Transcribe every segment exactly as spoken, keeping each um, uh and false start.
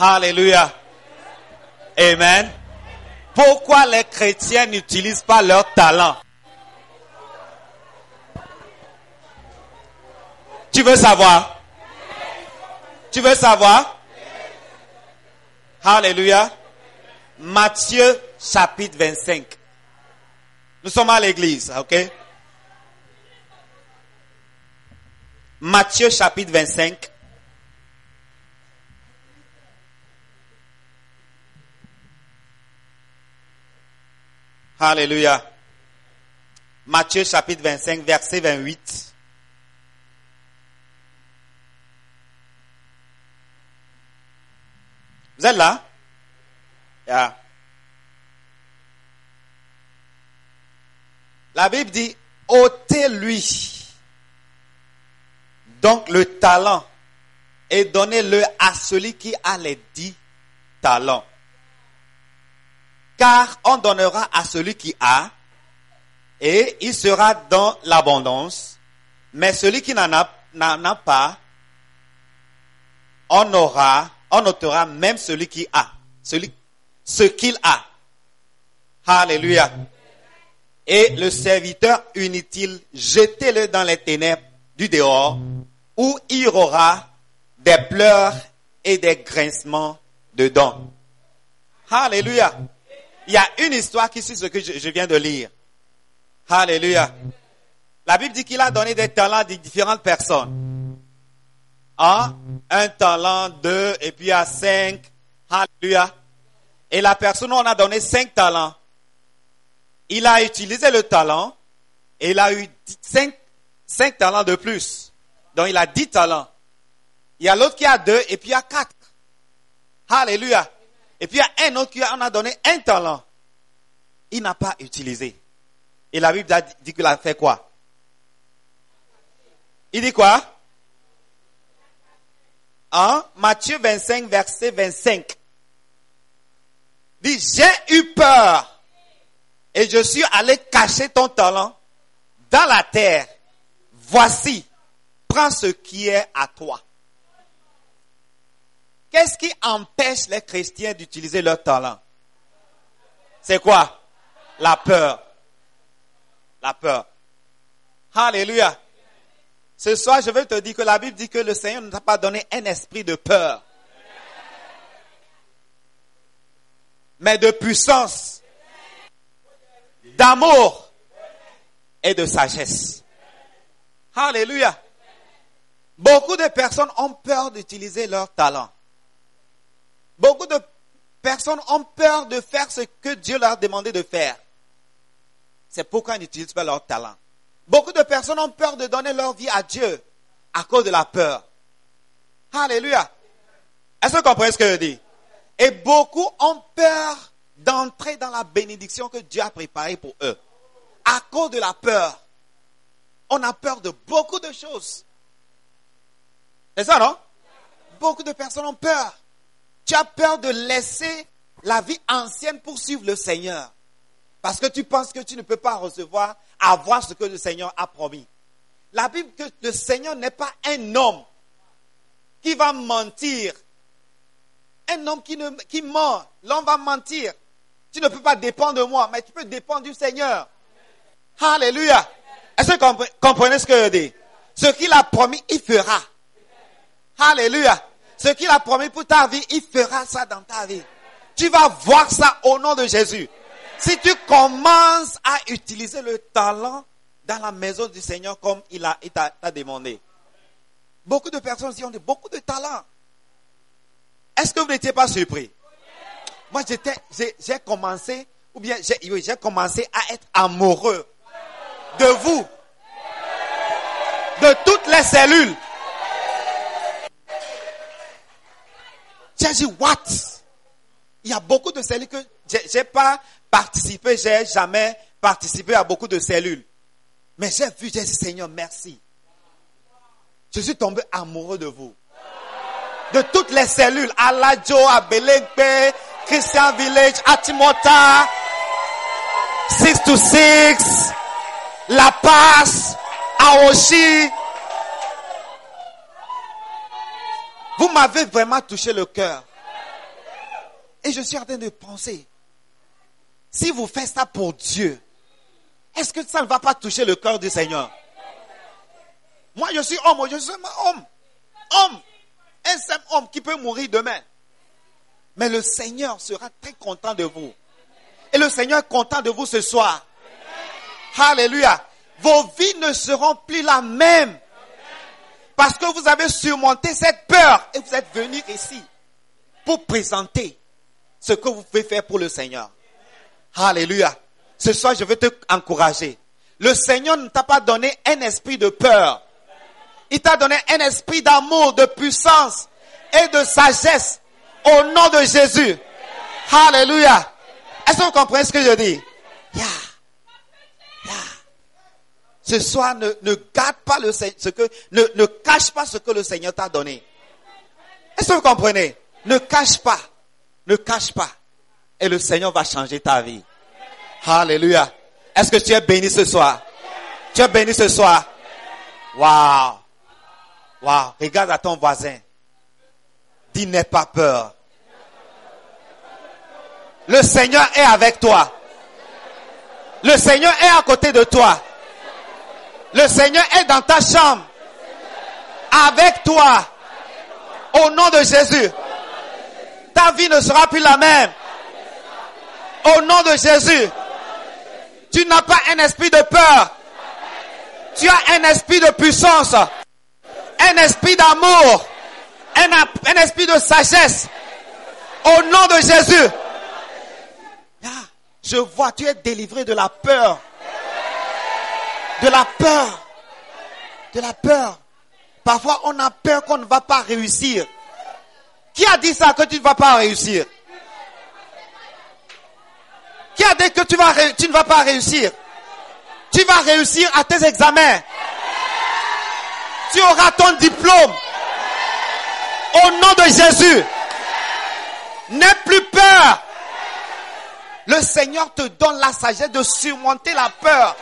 Alléluia. Amen. Pourquoi les chrétiens n'utilisent pas leur talent? Tu veux savoir? Tu veux savoir? Alléluia. Matthieu chapitre vingt-cinq. Nous sommes à l'église, ok? Matthieu chapitre vingt-cinq. Alléluia. Matthieu chapitre vingt-cinq, verset vingt-huit. Vous êtes là? Yeah. La Bible dit, ôtez-lui donc le talent et donnez-le à celui qui a les dix talents. Car on donnera à celui qui a, et il sera dans l'abondance. Mais celui qui n'en a, n'en a pas, on aura, on ôtera même celui qui a, celui, ce qu'il a. Alléluia. Et le serviteur inutile, jetez-le dans les ténèbres du dehors, où il y aura des pleurs et des grincements de dents. Alléluia. Il y a une histoire qui suit ce que je, je viens de lire. Alléluia. La Bible dit qu'il a donné des talents à différentes personnes. Un, un talent, deux, et puis à cinq. Alléluia. Et la personne, on a donné cinq talents. Il a utilisé le talent et il a eu cinq, cinq talents de plus. Donc il a dix talents. Il y a l'autre qui a deux et puis il y a quatre. Alléluia. Et puis il y a un autre qui en a donné un talent. Il n'a pas utilisé. Et la Bible dit qu'il a fait quoi? Il dit quoi? Hein? Matthieu vingt-cinq, verset vingt-cinq. Il dit, j'ai eu peur. Et je suis allé cacher ton talent dans la terre. Voici, prends ce qui est à toi. Qu'est-ce qui empêche les chrétiens d'utiliser leur talent? C'est quoi? La peur. La peur. Alléluia. Ce soir, je veux te dire que la Bible dit que le Seigneur ne t'a pas donné un esprit de peur, mais de puissance, d'amour et de sagesse. Alléluia. Beaucoup de personnes ont peur d'utiliser leur talent. Beaucoup de personnes ont peur de faire ce que Dieu leur a demandé de faire. C'est pourquoi ils n'utilisent pas leur talent. Beaucoup de personnes ont peur de donner leur vie à Dieu à cause de la peur. Alléluia. Est-ce que vous comprenez ce que je dis? Et beaucoup ont peur d'entrer dans la bénédiction que Dieu a préparée pour eux. À cause de la peur. On a peur de beaucoup de choses. C'est ça, non? Beaucoup de personnes ont peur. Tu as peur de laisser la vie ancienne pour suivre le Seigneur. Parce que tu penses que tu ne peux pas recevoir, avoir ce que le Seigneur a promis. La Bible dit que le Seigneur n'est pas un homme qui va mentir. Un homme qui, ne, qui ment. L'homme va mentir. Tu ne peux pas dépendre de moi, mais tu peux dépendre du Seigneur. Alléluia. Est-ce que vous comprenez ce que je dis? Ce qu'il a promis, il fera. Alléluia. Ce qu'il a promis pour ta vie, il fera ça dans ta vie. Tu vas voir ça au nom de Jésus. Si tu commences à utiliser le talent dans la maison du Seigneur comme il a, il t'a, t'a demandé. Beaucoup de personnes ici ont beaucoup de talent. Est-ce que vous n'étiez pas surpris? Moi, j'étais, j'ai, j'ai commencé, ou bien j'ai, oui, j'ai commencé à être amoureux de vous, de toutes les cellules. J'ai dit, what? Il y a beaucoup de cellules que j'ai, j'ai pas participé, j'ai jamais participé à beaucoup de cellules. Mais j'ai vu, j'ai dit, Seigneur, merci. Je suis tombé amoureux de vous. De toutes les cellules, à Ladjo, à Belegbe, Christian Village, à Timota, six to six, La Paz, à Oshi. Vous m'avez vraiment touché le cœur. Et je suis en train de penser, si vous faites ça pour Dieu, est-ce que ça ne va pas toucher le cœur du Seigneur? Moi, je suis homme, je suis un homme. Homme. Un seul homme qui peut mourir demain. Mais le Seigneur sera très content de vous. Et le Seigneur est content de vous ce soir. Alléluia. Vos vies ne seront plus la même. Parce que vous avez surmonté cette peur. Et vous êtes venu ici pour présenter ce que vous pouvez faire pour le Seigneur. Alléluia. Ce soir, je veux te encourager. Le Seigneur ne t'a pas donné un esprit de peur. Il t'a donné un esprit d'amour, de puissance et de sagesse. Au nom de Jésus. Alléluia. Est-ce que vous comprenez ce que je dis? Yeah. Yeah. Ce soir, ne, ne garde pas le, ce que, ne, ne cache pas ce que le Seigneur t'a donné. Est-ce que vous comprenez? Ne cache pas. Ne cache pas. Et le Seigneur va changer ta vie. Alléluia. Est-ce que tu es béni ce soir? Tu es béni ce soir? Waouh. Waouh. Regarde à ton voisin. Dis, n'aie pas peur. Le Seigneur est avec toi. Le Seigneur est à côté de toi. Le Seigneur est dans ta chambre. Avec toi. Au nom de Jésus. Ta vie ne sera plus la même. Au nom de Jésus. Tu n'as pas un esprit de peur. Tu as un esprit de puissance. Un esprit d'amour. Un, un esprit de sagesse. Au nom de Jésus. Ah, je vois, tu es délivré de la peur. De la peur. De la peur. Parfois, on a peur qu'on ne va pas réussir. Qui a dit ça, que tu ne vas pas réussir? Qui a dit que tu, vas, tu ne vas pas réussir? Tu vas réussir à tes examens. Tu auras ton diplôme. Au nom de Jésus. N'aie plus peur. Le Seigneur te donne la sagesse de surmonter la peur.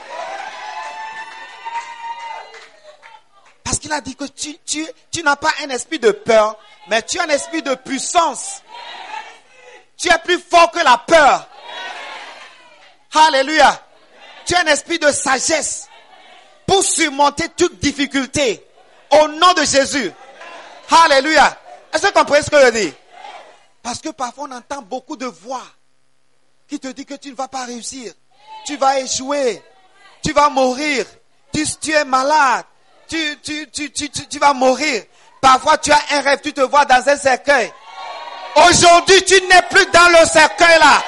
Parce qu'il a dit que tu, tu, tu n'as pas un esprit de peur, mais tu as un esprit de puissance. Tu es plus fort que la peur. Alléluia. Tu as un esprit de sagesse pour surmonter toute difficulté. Au nom de Jésus. Alléluia. Est-ce que vous comprenez ce que je dis? Parce que parfois on entend beaucoup de voix qui te disent que tu ne vas pas réussir. Tu vas échouer. Tu vas mourir. Tu, tu es malade. Tu, tu, tu, tu, tu, tu vas mourir. Parfois tu as un rêve, tu te vois dans un cercueil. Aujourd'hui tu n'es plus dans le cercueil là.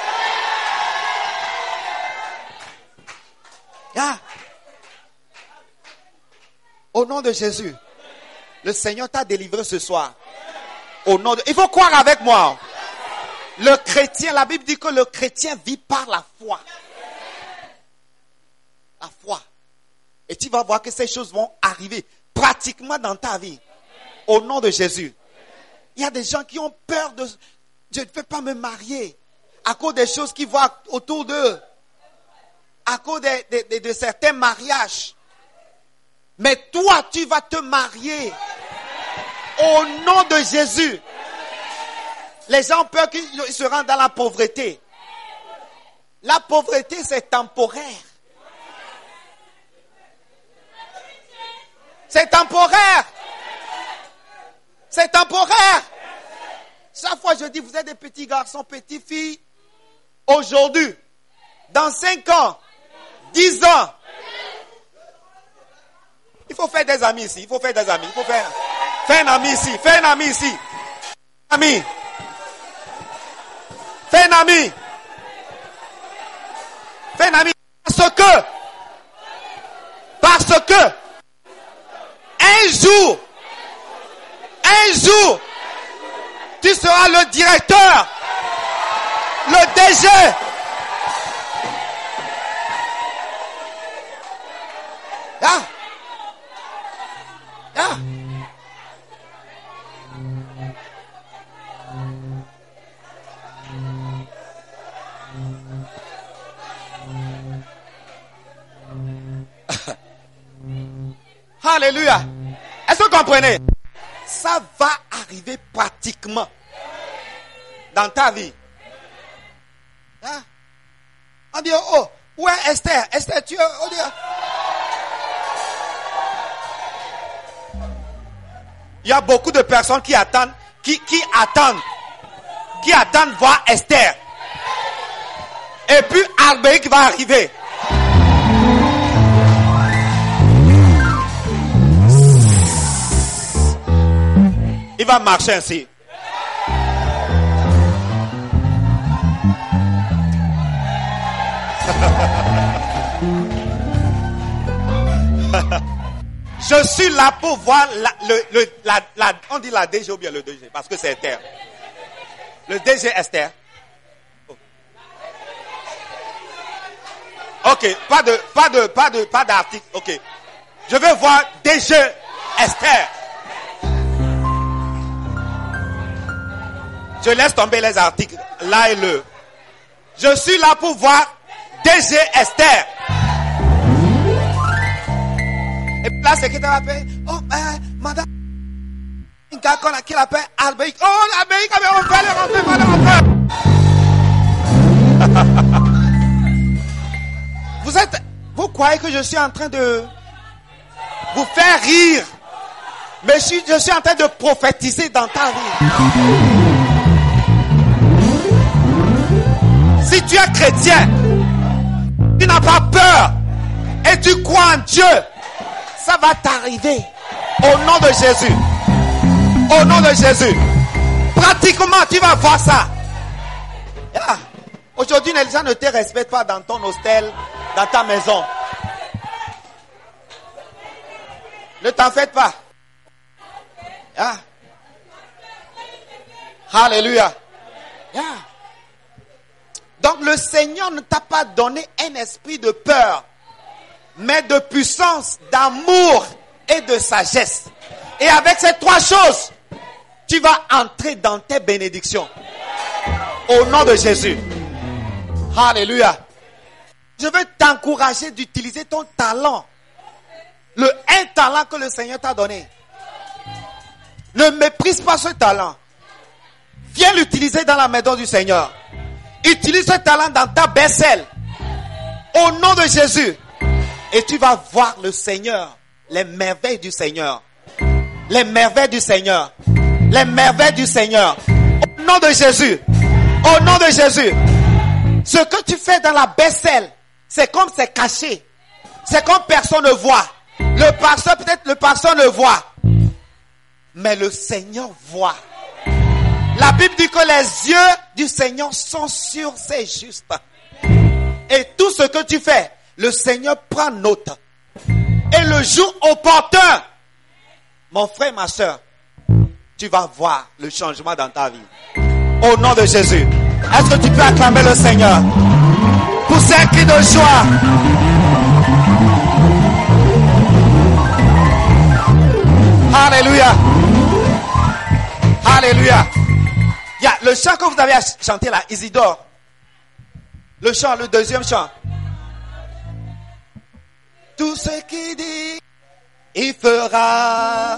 Yeah. Au nom de Jésus. Le Seigneur t'a délivré ce soir. Au nom de... Il faut croire avec moi. Le chrétien, la Bible dit que le chrétien vit par la foi. La foi. Et tu vas voir que ces choses vont arriver pratiquement dans ta vie. Au nom de Jésus. Il y a des gens qui ont peur de... Je ne peux pas me marier. À cause des choses qu'ils voient autour d'eux. À cause de, de, de, de certains mariages. Mais toi, tu vas te marier. Au nom de Jésus. Les gens ont peur qu'ils se rendent dans la pauvreté. La pauvreté, c'est temporaire. C'est temporaire. C'est temporaire. Chaque fois je dis, vous êtes des petits garçons, petites filles. Aujourd'hui, dans cinq ans, dix ans, il faut faire des amis ici. Il faut faire des amis. Il faut faire, faire un ami ici. Faire un ami ici. Ami. Fais un ami. Fais un ami. Parce que, parce que, un jour, un jour, tu seras le directeur, le D G. Ah. Ah. Alléluia. Est-ce que vous comprenez? Ça va arriver pratiquement dans ta vie. Hein? On dit, oh, où est Esther? Esther, tu es... On dit, il y a beaucoup de personnes qui attendent, qui, qui attendent, qui attendent voir Esther. Et puis Albéric va arriver. Il va marcher ainsi. Je suis là pour voir la, le, le, la, la, on dit la D G ou bien le D G, parce que c'est Esther. Le D G Esther. Oh. Ok, pas de, pas de, pas de, pas d'article. Ok, je veux voir D G Esther. Je laisse tomber les articles là et le. Je suis là pour voir D G Esther. Et puis là, c'est qui t'a appelé? Oh, euh, madame. Un gars qui l'appelle Albéric. Oh, Albéric, on va le rentrer, on va le rentrer. Vous êtes, vous croyez que je suis en train de vous faire rire? Mais je suis, je suis en train de prophétiser dans ta vie. Si tu es chrétien, tu n'as pas peur et tu crois en Dieu, ça va t'arriver au nom de Jésus. Au nom de Jésus. Pratiquement, tu vas voir ça. Yeah. Aujourd'hui, les gens ne te respectent pas dans ton hostel, dans ta maison. Ne t'en faites pas. Yeah. Alléluia. Yeah. Donc le Seigneur ne t'a pas donné un esprit de peur, mais de puissance, d'amour et de sagesse. Et avec ces trois choses, tu vas entrer dans tes bénédictions. Au nom de Jésus. Alléluia. Je veux t'encourager d'utiliser ton talent. Le un talent que le Seigneur t'a donné. Ne méprise pas ce talent. Viens l'utiliser dans la maison du Seigneur. Utilise ce talent dans ta vaisselle. Au nom de Jésus. Et tu vas voir le Seigneur. Les merveilles du Seigneur. Les merveilles du Seigneur. Les merveilles du Seigneur. Au nom de Jésus. Au nom de Jésus. Ce que tu fais dans la vaisselle, c'est comme c'est caché. C'est comme personne ne voit. Le pasteur, peut-être le pasteur ne voit. Mais le Seigneur voit. La Bible dit que les yeux du Seigneur sont sur ces justes. Et tout ce que tu fais, le Seigneur prend note. Et le jour opportun, mon frère, ma soeur, tu vas voir le changement dans ta vie. Au nom de Jésus. Est-ce que tu peux acclamer le Seigneur? Pousser un cri de joie. Alléluia. Alléluia. Il y a le chant que vous avez chanté là, Isidore. Le chant, le deuxième chant. Tout ce qu'il dit, il fera.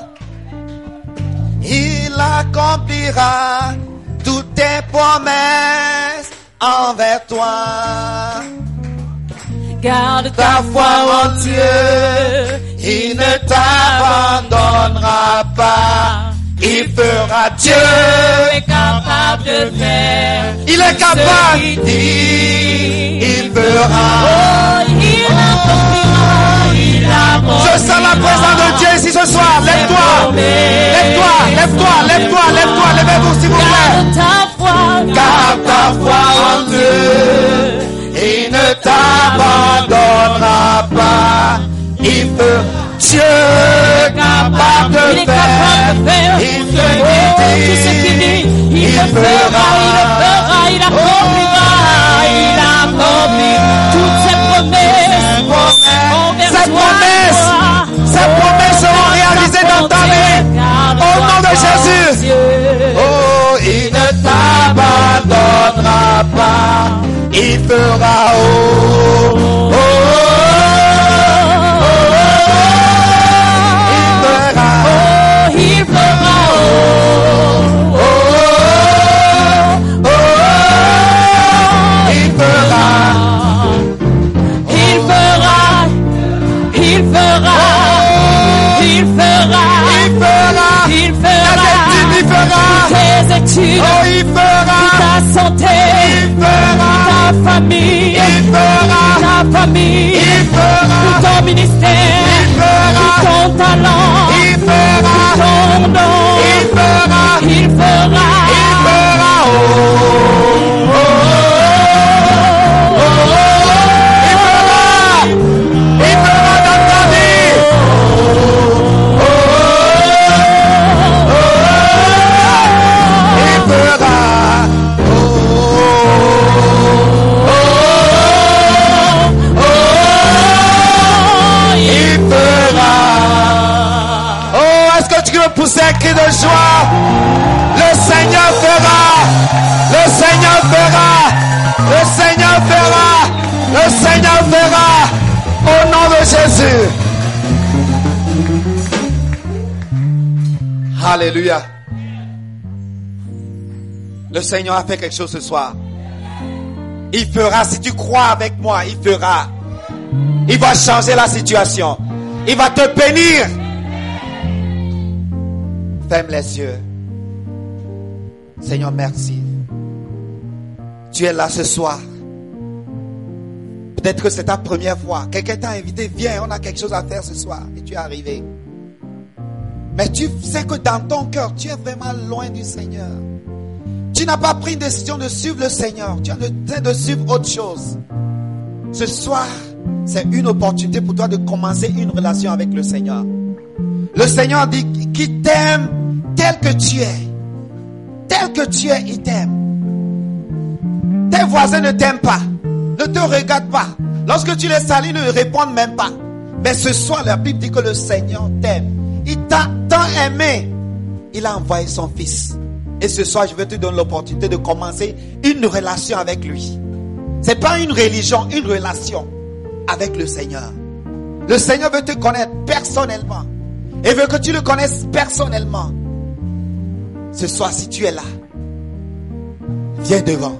Il accomplira toutes tes promesses envers toi. Garde ta foi en Dieu, Il ne t'abandonnera pas. Il fera. Dieu est capable de faire. Il est capable. Il dit, Il fera. oh, il accomplira, il accomplira. Je sens la présence de Dieu ici ce soir. Lève-toi. Lève-toi, lève-toi, lève-toi, lève-toi. Levez-vous s'il vous plaît. Garde ta foi, Garde ta foi en Dieu. Il ne t'abandonnera pas. Il peut. Dieu est capable de il est capable de faire. Il Oh, te tout ce qu'il dit, il, il le fera, fera. il le fera, il accomplira, il accomplira toutes ses promesses. Envers Ces toi, promesses, toi. ces promesses seront réalisées dans ta vie. Au nom de Jésus. Oh, il ne t'abandonnera pas. Il fera. Oh, oh, oh, oh, Oh, il fera, oh, oh, oh, oh, il fera. fera, pour ta santé, il fera, pour ta famille, il fera, pour ta famille, il fera, pour ton ministère, il fera, pour ton talent, il fera, pour ton nom, il fera, il fera, il fera, oh, oh, oh, oh, oh, il fera, il fera dans ta vie, oh, oh, oh, il fera, oh, oh, oh, il fera. Oh, est-ce que tu veux pousser un cri de joie? Le Seigneur fera, le Seigneur fera, le Seigneur fera, le Seigneur fera, au nom de Jésus. Alléluia. Le Seigneur a fait quelque chose ce soir. Il fera, si tu crois avec moi, il fera. Il va changer la situation. Il va te bénir. Ferme les yeux. Seigneur, merci. Tu es là ce soir. Peut-être que c'est ta première fois. Quelqu'un t'a invité, viens, on a quelque chose à faire ce soir. Et tu es arrivé. Mais tu sais que dans ton cœur, tu es vraiment loin du Seigneur. Tu n'as pas pris une décision de suivre le Seigneur. Tu es en train de suivre autre chose. Ce soir, c'est une opportunité pour toi de commencer une relation avec le Seigneur. Le Seigneur dit qu'il t'aime tel que tu es. Tel que tu es, il t'aime. Tes voisins ne t'aiment pas. Ne te regardent pas. Lorsque tu les salues, ils ne répondent même pas. Mais ce soir, la Bible dit que le Seigneur t'aime. Il t'a tant aimé. Il a envoyé son Fils. Et ce soir, je vais te donner l'opportunité de commencer une relation avec lui. C'est pas une religion, une relation avec le Seigneur. Le Seigneur veut te connaître personnellement. Et veut que tu le connaisses personnellement. Ce soir, si tu es là, viens devant.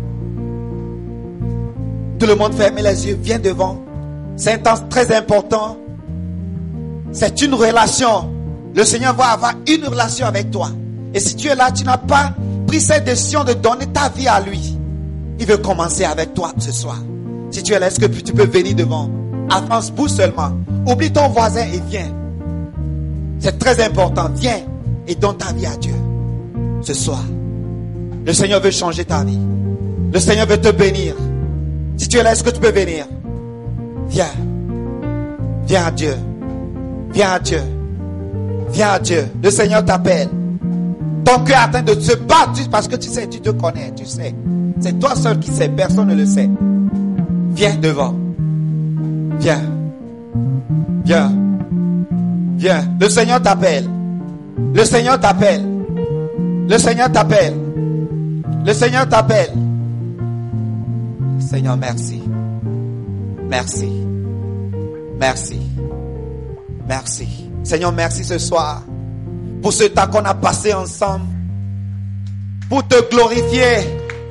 Tout le monde ferme les yeux, viens devant. C'est un temps très important. C'est une relation. Le Seigneur va avoir une relation avec toi. Et si tu es là, tu n'as pas pris cette décision de donner ta vie à lui. Il veut commencer avec toi ce soir. Si tu es là, est-ce que tu peux venir devant? Avance-vous seulement. Oublie ton voisin et viens. C'est très important. Viens et donne ta vie à Dieu. Ce soir, le Seigneur veut changer ta vie. Le Seigneur veut te bénir. Si tu es là, est-ce que tu peux venir? Viens. Viens à Dieu. Viens à Dieu. Viens à Dieu. Le Seigneur t'appelle. Ton cœur est en train de se battre parce que tu sais, tu te connais, tu sais. C'est toi seul qui sais, personne ne le sait. Viens devant. Viens. Viens. Viens. Le Seigneur t'appelle. Le Seigneur t'appelle. Le Seigneur t'appelle. Le Seigneur t'appelle. Seigneur, merci. Merci. Merci. Merci. Seigneur, merci ce soir pour ce temps qu'on a passé ensemble. Pour te glorifier.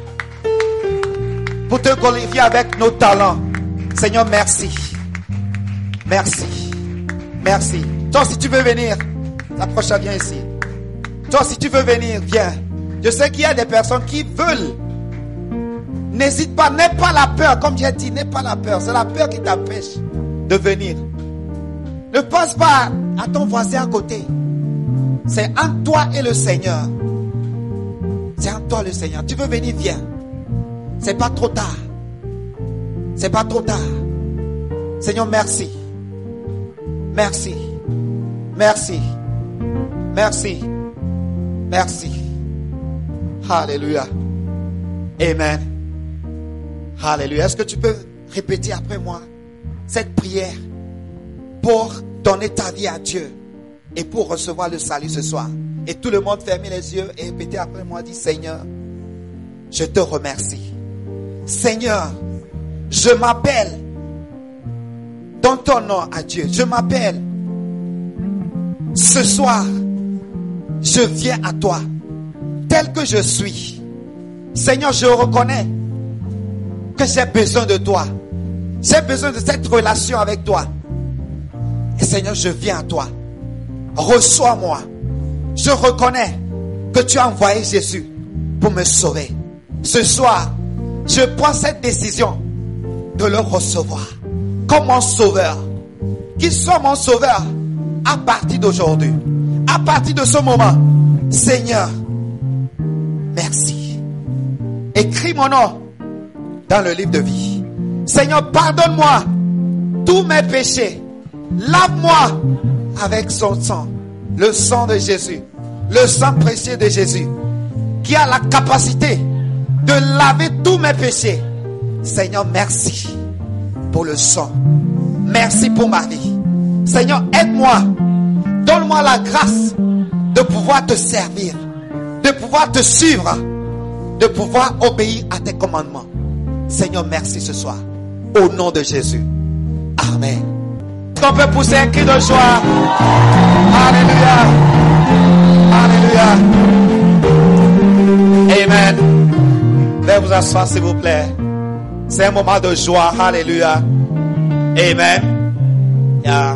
Pour te glorifier avec nos talents. Seigneur, merci. Merci. Merci. Toi, si tu veux venir, approche, viens ici. Toi, si tu veux venir, viens. Je sais qu'il y a des personnes qui veulent. N'hésite pas, n'aie pas la peur. Comme j'ai dit, n'aie pas la peur. C'est la peur qui t'empêche de venir. Ne pense pas à ton voisin à côté. C'est entre toi et le Seigneur. C'est entre toi et le Seigneur. Tu veux venir, viens. C'est pas trop tard. C'est pas trop tard. Seigneur, merci. Merci. Merci. Merci. Merci. Alléluia. Amen. Alléluia. Est-ce que tu peux répéter après moi cette prière pour donner ta vie à Dieu et pour recevoir le salut ce soir? Et tout le monde ferme les yeux et répétez après moi. Dis: Seigneur, je te remercie. Seigneur, je m'appelle. Donne ton nom à Dieu. Je m'appelle. Ce soir, je viens à toi tel que je suis. Seigneur, je reconnais que j'ai besoin de toi. J'ai besoin de cette relation avec toi. Et Seigneur, je viens à toi. Reçois-moi. Je reconnais que tu as envoyé Jésus pour me sauver. Ce soir, je prends cette décision de le recevoir comme mon sauveur. Qu'il soit mon sauveur à partir d'aujourd'hui. À partir de ce moment, Seigneur, merci. Écris mon nom dans le livre de vie. Seigneur, pardonne-moi tous mes péchés. Lave-moi avec son sang. Le sang de Jésus. Le sang précieux de Jésus. Qui a la capacité de laver tous mes péchés. Seigneur, merci pour le sang. Merci pour ma vie. Seigneur, aide-moi. Donne-moi la grâce de pouvoir te servir. De pouvoir te suivre. De pouvoir obéir à tes commandements. Seigneur, merci ce soir. Au nom de Jésus. Amen. Est-ce qu'on peut pousser un cri de joie? Alléluia. Alléluia. Amen. Veuillez vous asseoir s'il vous plaît. C'est un moment de joie. Alléluia. Amen. Yeah.